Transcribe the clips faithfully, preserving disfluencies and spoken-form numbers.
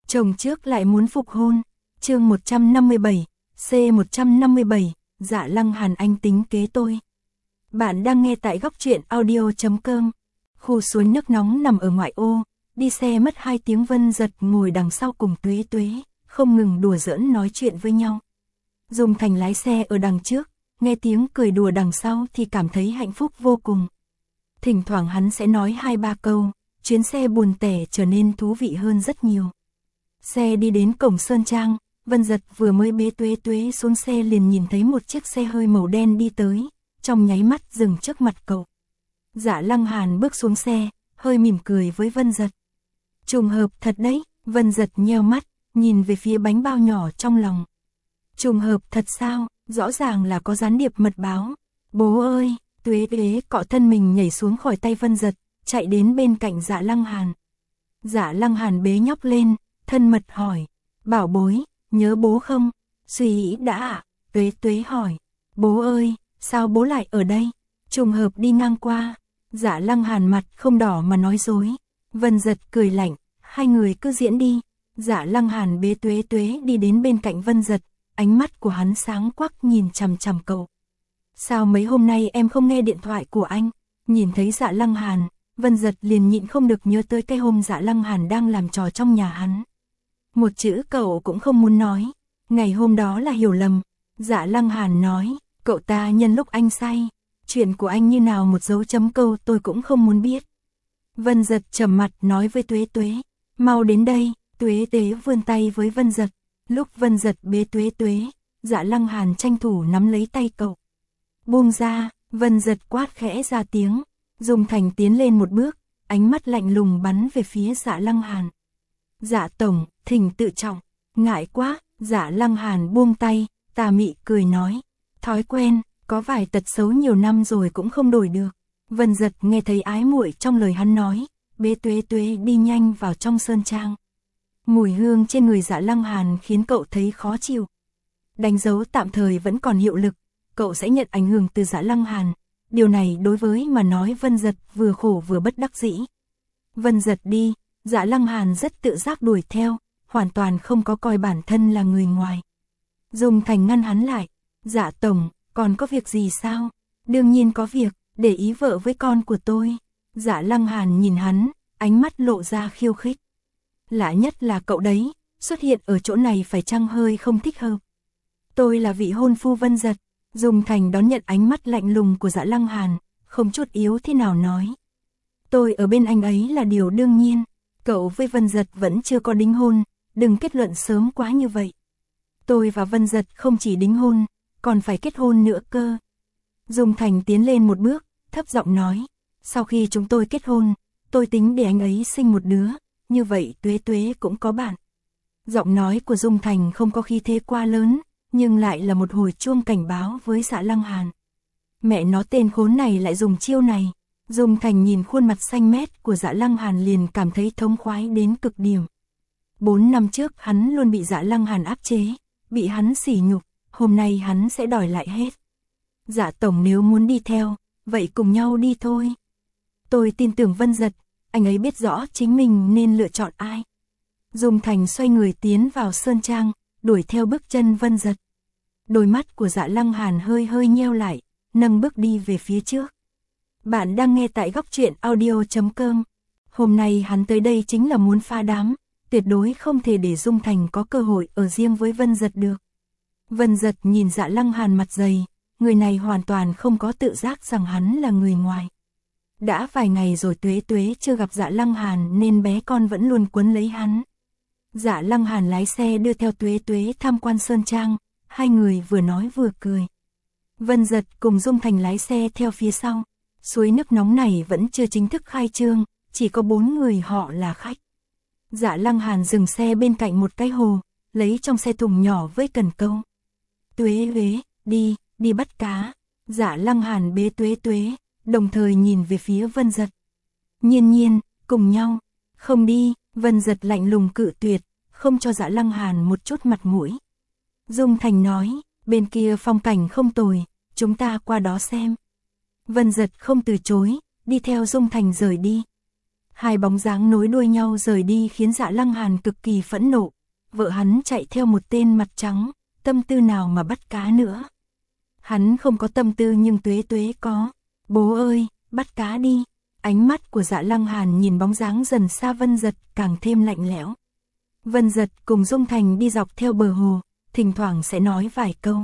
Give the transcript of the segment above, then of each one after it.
chồng trước lại muốn phục hôn. Chương một trăm năm mươi bảy, C một trăm năm mươi bảy, Dạ Lăng Hàn anh tính kế tôi. Bạn đang nghe tại góc truyện audio chấm com. Khu suối nước nóng nằm ở ngoại ô, đi xe mất hai tiếng. Vân Giật ngồi đằng sau cùng Tuế Tuế, không ngừng đùa giỡn nói chuyện với nhau. Dung Thành lái xe ở đằng trước, nghe tiếng cười đùa đằng sau thì cảm thấy hạnh phúc vô cùng. Thỉnh thoảng hắn sẽ nói hai ba câu, chuyến xe buồn tẻ trở nên thú vị hơn rất nhiều. Xe đi đến cổng Sơn Trang, Vân Giật vừa mới bế Tuế Tuế xuống xe liền nhìn thấy một chiếc xe hơi màu đen đi tới, trong nháy mắt dừng trước mặt cậu. Dạ Lăng Hàn bước xuống xe, hơi mỉm cười với Vân Giật. Trùng hợp thật đấy, Vân Giật nheo mắt, nhìn về phía bánh bao nhỏ trong lòng. Trùng hợp thật sao, rõ ràng là có gián điệp mật báo. Bố ơi, Tuế Tuế cọ thân mình nhảy xuống khỏi tay Vân Giật, chạy đến bên cạnh Dạ Lăng Hàn. Dạ Lăng Hàn bế nhóc lên, thân mật hỏi, bảo bối, nhớ bố không? Suy nghĩ đã ạ. Tuế Tuế hỏi, bố ơi, sao bố lại ở đây? Trùng hợp đi ngang qua. Dạ Lăng Hàn mặt không đỏ mà nói dối. Vân Giật cười lạnh, hai người cứ diễn đi. Dạ Lăng Hàn bế Tuế Tuế đi đến bên cạnh Vân Giật, ánh mắt của hắn sáng quắc nhìn chằm chằm cậu. Sao mấy hôm nay em không nghe điện thoại của anh? Nhìn thấy Dạ Lăng Hàn, Vân Giật liền nhịn không được nhớ tới cái hôm Dạ Lăng Hàn đang làm trò trong nhà hắn. Một chữ cậu cũng không muốn nói. Ngày hôm đó là hiểu lầm. Dạ Lăng Hàn nói, cậu ta nhân lúc anh say. Chuyện của anh như nào một dấu chấm câu tôi cũng không muốn biết. Vân Giật trầm mặt nói với Tuế Tuế, mau đến đây. Tuế Tuế vươn tay với Vân Giật. Lúc Vân Giật bế Tuế Tuế, Dạ Lăng Hàn tranh thủ nắm lấy tay cậu. Buông ra, Vân Giật quát khẽ ra tiếng. Dung Thành tiến lên một bước, ánh mắt lạnh lùng bắn về phía Dạ Lăng Hàn. Dạ tổng, thỉnh tự trọng. Ngại quá. Dạ Lăng Hàn buông tay, tà mị cười nói, thói quen, có vài tật xấu nhiều năm rồi cũng không đổi được. Vân Giật nghe thấy ái muội trong lời hắn nói, bế Tuế Tuế đi nhanh vào trong Sơn Trang. Mùi hương trên người Dạ Lăng Hàn khiến cậu thấy khó chịu. Đánh dấu tạm thời vẫn còn hiệu lực, cậu sẽ nhận ảnh hưởng từ Dạ Lăng Hàn. Điều này đối với mà nói Vân Giật vừa khổ vừa bất đắc dĩ. Vân Giật đi, Dạ Lăng Hàn rất tự giác đuổi theo, hoàn toàn không có coi bản thân là người ngoài. Dung Thành ngăn hắn lại, Dạ tổng, còn có việc gì sao? Đương nhiên có việc, để ý vợ với con của tôi. Dạ Lăng Hàn nhìn hắn, ánh mắt lộ ra khiêu khích. Lạ nhất là cậu đấy, xuất hiện ở chỗ này phải chăng hơi không thích hợp. Tôi là vị hôn phu Vân Giật. Dung Thành đón nhận ánh mắt lạnh lùng của Dạ Lăng Hàn, không chút yếu thế nào nói. Tôi ở bên anh ấy là điều đương nhiên, cậu với Vân Giật vẫn chưa có đính hôn, đừng kết luận sớm quá như vậy. Tôi và Vân Giật không chỉ đính hôn, còn phải kết hôn nữa cơ. Dung Thành tiến lên một bước, thấp giọng nói, sau khi chúng tôi kết hôn, tôi tính để anh ấy sinh một đứa, như vậy Tuế Tuế cũng có bạn. Giọng nói của Dung Thành không có khí thế quá lớn, nhưng lại là một hồi chuông cảnh báo với Dạ Lăng Hàn. Mẹ nó tên khốn này lại dùng chiêu này. Dung Thành nhìn khuôn mặt xanh mét của Dạ Lăng Hàn liền cảm thấy thống khoái đến cực điểm. Bốn năm trước hắn luôn bị Dạ Lăng Hàn áp chế, bị hắn sỉ nhục, hôm nay hắn sẽ đòi lại hết. Dạ tổng nếu muốn đi theo, vậy cùng nhau đi thôi. Tôi tin tưởng Vân Giật, anh ấy biết rõ chính mình nên lựa chọn ai. Dung Thành xoay người tiến vào Sơn Trang, đuổi theo bước chân Vân Giật. Đôi mắt của Dạ Lăng Hàn hơi hơi nheo lại, nâng bước đi về phía trước. Bạn đang nghe tại góc truyện audio chấm com. Hôm nay hắn tới đây chính là muốn pha đám, tuyệt đối không thể để Dung Thành có cơ hội ở riêng với Vân Giật được. Vân Giật nhìn Dạ Lăng Hàn mặt dày, người này hoàn toàn không có tự giác rằng hắn là người ngoài. Đã vài ngày rồi Tuế Tuế chưa gặp Dạ Lăng Hàn nên bé con vẫn luôn quấn lấy hắn. Dạ Lăng Hàn lái xe đưa theo Tuế Tuế tham quan Sơn Trang, hai người vừa nói vừa cười. Vân Giật cùng Dung Thành lái xe theo phía sau. Suối nước nóng này vẫn chưa chính thức khai trương, chỉ có bốn người họ là khách. Dạ Lăng Hàn dừng xe bên cạnh một cái hồ, lấy trong xe thùng nhỏ với cần câu. Tuế Tuế, đi, đi bắt cá. Dạ Lăng Hàn bế Tuế Tuế, đồng thời nhìn về phía Vân Giật. Nhiên Nhiên, cùng nhau. Không đi, Vân Giật lạnh lùng cự tuyệt, không cho Dạ Lăng Hàn một chút mặt mũi. Dung Thành nói, bên kia phong cảnh không tồi, chúng ta qua đó xem. Vân Giật không từ chối, đi theo Dung Thành rời đi. Hai bóng dáng nối đuôi nhau rời đi khiến Dạ Lăng Hàn cực kỳ phẫn nộ. Vợ hắn chạy theo một tên mặt trắng, tâm tư nào mà bắt cá nữa. Hắn không có tâm tư nhưng Tuế Tuế có. Bố ơi, bắt cá đi. Ánh mắt của Dạ Lăng Hàn nhìn bóng dáng dần xa Vân Dật càng thêm lạnh lẽo. Vân Dật cùng Dung Thành đi dọc theo bờ hồ, thỉnh thoảng sẽ nói vài câu.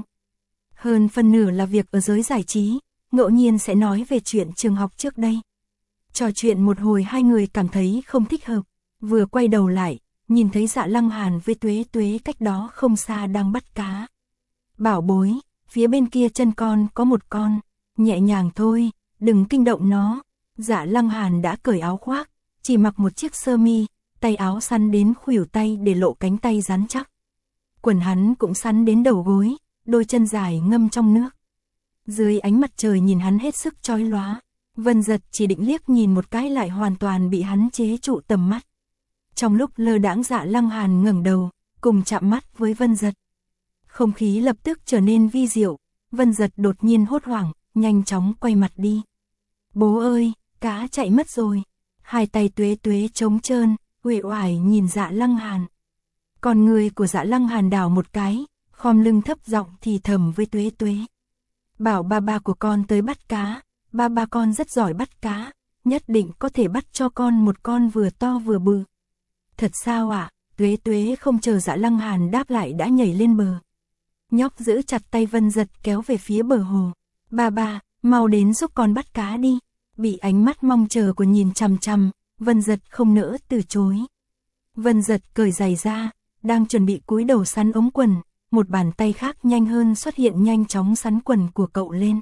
Hơn phần nửa là việc ở giới giải trí, ngẫu nhiên sẽ nói về chuyện trường học trước đây. Trò chuyện một hồi hai người cảm thấy không thích hợp, vừa quay đầu lại, nhìn thấy Dạ Lăng Hàn với Tuế Tuế cách đó không xa đang bắt cá. Bảo bối, phía bên kia chân con có một con, nhẹ nhàng thôi, đừng kinh động nó. Dạ Lăng Hàn đã cởi áo khoác, chỉ mặc một chiếc sơ mi, tay áo sắn đến khuỷu tay để lộ cánh tay rắn chắc. Quần hắn cũng sắn đến đầu gối, đôi chân dài ngâm trong nước. Dưới ánh mặt trời nhìn hắn hết sức chói lóa, Vân Dật chỉ định liếc nhìn một cái lại hoàn toàn bị hắn chế trụ tầm mắt. Trong lúc lơ đãng Dạ Lăng Hàn ngẩng đầu, cùng chạm mắt với Vân Dật. Không khí lập tức trở nên vi diệu, Vân Dật đột nhiên hốt hoảng, nhanh chóng quay mặt đi. Bố ơi, cá chạy mất rồi. Hai tay Tuế Tuế trống trơn, uể oải nhìn Dạ Lăng Hàn. Còn người của Dạ Lăng Hàn đảo một cái, khom lưng thấp giọng thì thầm với Tuế Tuế. Bảo ba ba của con tới bắt cá, ba ba con rất giỏi bắt cá, nhất định có thể bắt cho con một con vừa to vừa bự. Thật sao ạ? À? Tuế Tuế không chờ Dạ Lăng Hàn đáp lại đã nhảy lên bờ. Nhóc giữ chặt tay Vân Dật kéo về phía bờ hồ. Ba ba, mau đến giúp con bắt cá đi. Bị ánh mắt mong chờ của nhìn chằm chằm, Vân Dật không nỡ từ chối. Vân Dật cởi giày ra, đang chuẩn bị cúi đầu sắn ống quần, một bàn tay khác nhanh hơn xuất hiện nhanh chóng sắn quần của cậu lên.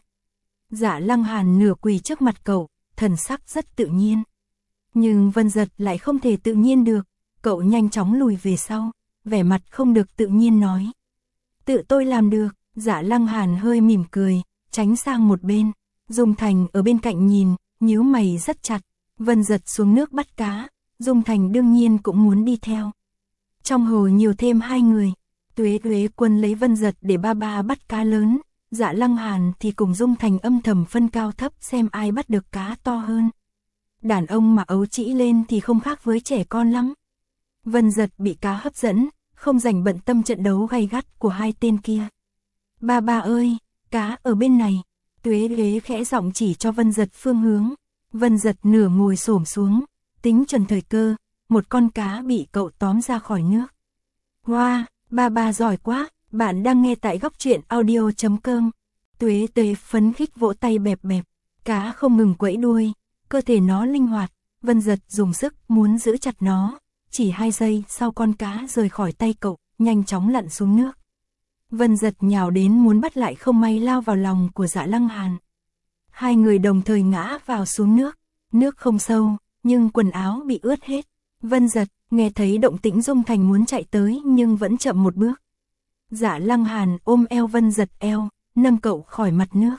Dạ Lăng Hàn nửa quỳ trước mặt cậu, thần sắc rất tự nhiên. Nhưng Vân Dật lại không thể tự nhiên được, cậu nhanh chóng lùi về sau, vẻ mặt không được tự nhiên nói. Tự tôi làm được. Dạ Lăng Hàn hơi mỉm cười, tránh sang một bên. Dung Thành ở bên cạnh nhìn, nhíu mày rất chặt. Vân Dật xuống nước bắt cá, Dung Thành đương nhiên cũng muốn đi theo. Trong hồ nhiều thêm hai người, Tuế Tuế quân lấy Vân Dật để ba ba bắt cá lớn, Dạ Lăng Hàn thì cùng Dung Thành âm thầm phân cao thấp xem ai bắt được cá to hơn. Đàn ông mà ấu trĩ lên thì không khác với trẻ con lắm. Vân Dật bị cá hấp dẫn, không rảnh bận tâm trận đấu gay gắt của hai tên kia. Ba ba ơi, cá ở bên này. Tuế Tuế khẽ giọng chỉ cho Vân Dật phương hướng. Vân Dật nửa ngồi xổm xuống, tính chuẩn thời cơ, một con cá bị cậu tóm ra khỏi nước. Wow, ba ba giỏi quá, bạn đang nghe tại góc truyện audio chấm com. Tuế Tuế phấn khích vỗ tay bẹp bẹp, cá không ngừng quẫy đuôi, cơ thể nó linh hoạt, Vân Dật dùng sức muốn giữ chặt nó, chỉ hai giây sau con cá rời khỏi tay cậu, nhanh chóng lặn xuống nước. Vân Dật nhào đến muốn bắt lại không may lao vào lòng của Dạ Lăng Hàn. Hai người đồng thời ngã vào xuống nước, nước không sâu, nhưng quần áo bị ướt hết. Vân Dật nghe thấy động tĩnh Dung Thành muốn chạy tới nhưng vẫn chậm một bước. Dạ Lăng Hàn ôm eo Vân Dật eo, nâng cậu khỏi mặt nước.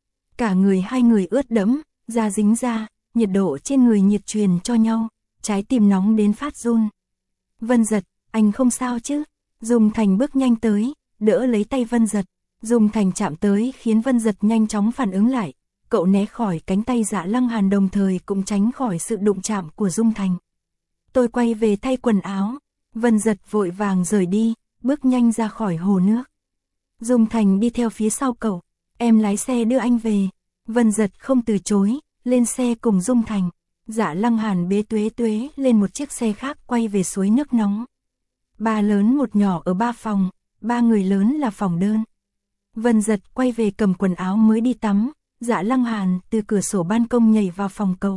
Cả người hai người ướt đẫm, da dính da, nhiệt độ trên người nhiệt truyền cho nhau, trái tim nóng đến phát run. Vân Dật, anh không sao chứ? Dung Thành bước nhanh tới, đỡ lấy tay Vân Dật. Dung Thành chạm tới khiến Vân Dật nhanh chóng phản ứng lại. Cậu né khỏi cánh tay Dạ Lăng Hàn đồng thời cũng tránh khỏi sự đụng chạm của Dung Thành. Tôi quay về thay quần áo. Vân Dật vội vàng rời đi, bước nhanh ra khỏi hồ nước. Dung Thành đi theo phía sau cậu. Em lái xe đưa anh về. Vân Dật không từ chối, lên xe cùng Dung Thành. Dạ Lăng Hàn bế Tuế Tuế lên một chiếc xe khác quay về suối nước nóng. Ba lớn một nhỏ ở ba phòng, ba người lớn là phòng đơn. Vân Dật quay về cầm quần áo mới đi tắm, Dạ Lăng Hàn từ cửa sổ ban công nhảy vào phòng cậu.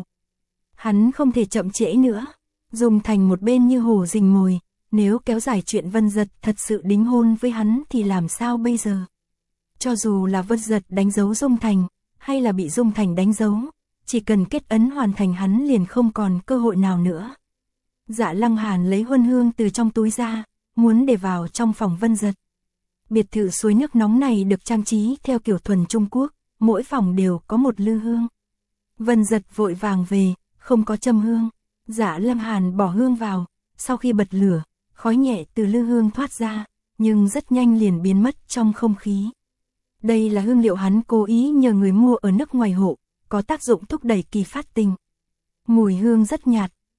Hắn không thể chậm trễ nữa, Dung Thành một bên như hổ rình mồi, nếu kéo dài chuyện Vân Dật thật sự đính hôn với hắn thì làm sao bây giờ? Cho dù là Vân Dật đánh dấu Dung Thành, hay là bị Dung Thành đánh dấu, chỉ cần kết ấn hoàn thành hắn liền không còn cơ hội nào nữa. Dạ Lăng Hàn lấy huân hương từ trong túi ra, muốn để vào trong phòng Vân Dật. Biệt thự suối nước nóng này được trang trí theo kiểu thuần Trung Quốc, mỗi phòng đều có một lư hương. Vân Dật vội vàng về, không có châm hương. Dạ Lăng Hàn bỏ hương vào, sau khi bật lửa, khói nhẹ từ lư hương thoát ra, nhưng rất nhanh liền biến mất trong không khí. Đây là hương liệu hắn cố ý nhờ người mua ở nước ngoài hộ, có tác dụng thúc đẩy kỳ phát tình. Mùi hương rất nhạt,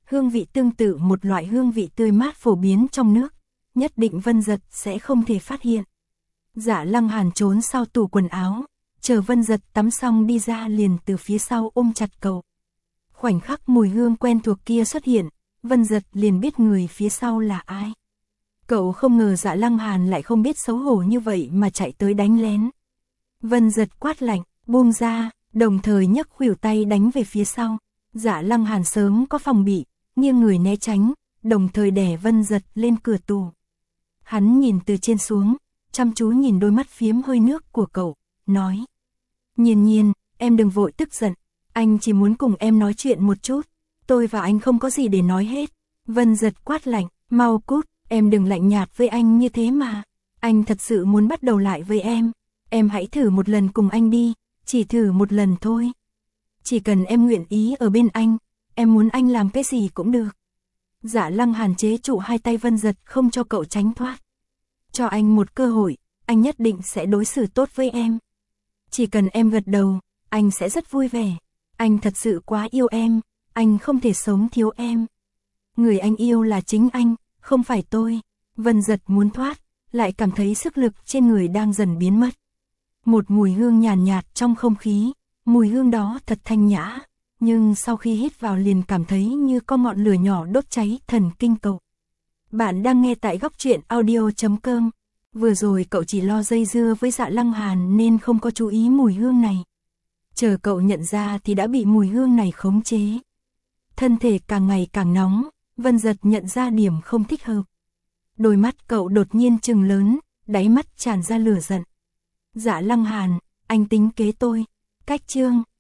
hương vị tương tự một loại hương vị tươi mát phổ biến trong nước, nhất định Vân Dật sẽ không thể phát hiện. Dạ Lăng Hàn trốn sau tủ quần áo, chờ Vân Dật tắm xong đi ra liền từ phía sau ôm chặt cậu. Khoảnh khắc mùi hương quen thuộc kia xuất hiện, Vân Dật liền biết người phía sau là ai. Cậu không ngờ Dạ Lăng Hàn lại không biết xấu hổ như vậy mà chạy tới đánh lén. Vân Dật quát lạnh, buông ra, đồng thời nhấc khuỷu tay đánh về phía sau. Dạ Lăng Hàn sớm có phòng bị, nghiêng người né tránh, đồng thời đè Vân Dật lên cửa tủ. Hắn nhìn từ trên xuống, chăm chú nhìn đôi mắt phiếm hơi nước của cậu, nói. Nhiên Nhiên, em đừng vội tức giận, anh chỉ muốn cùng em nói chuyện một chút, tôi và anh không có gì để nói hết. Vân Dật quát lạnh, mau cút, em đừng lạnh nhạt với anh như thế mà. Anh thật sự muốn bắt đầu lại với em, em hãy thử một lần cùng anh đi, chỉ thử một lần thôi. Chỉ cần em nguyện ý ở bên anh, em muốn anh làm cái gì cũng được. Dạ Lăng Hàn chế trụ hai tay Vân Dật không cho cậu tránh thoát. Cho anh một cơ hội, anh nhất định sẽ đối xử tốt với em. Chỉ cần em gật đầu, anh sẽ rất vui vẻ. Anh thật sự quá yêu em, anh không thể sống thiếu em. Người anh yêu là chính anh, không phải tôi. Vân Dật muốn thoát, lại cảm thấy sức lực trên người đang dần biến mất. Một mùi hương nhàn nhạt, nhạt trong không khí, mùi hương đó thật thanh nhã, nhưng sau khi hít vào liền cảm thấy như có ngọn lửa nhỏ đốt cháy thần kinh cậu. Bạn đang nghe tại góc truyện audio chấm com. Vừa rồi cậu chỉ lo dây dưa với Dạ Lăng Hàn nên không có chú ý mùi hương này. Chờ cậu nhận ra thì đã bị mùi hương này khống chế. Thân thể càng ngày càng nóng, Vân Dật nhận ra điểm không thích hợp. Đôi mắt cậu đột nhiên trừng lớn, đáy mắt tràn ra lửa giận. Dạ Lăng Hàn, anh tính kế tôi. Cách chương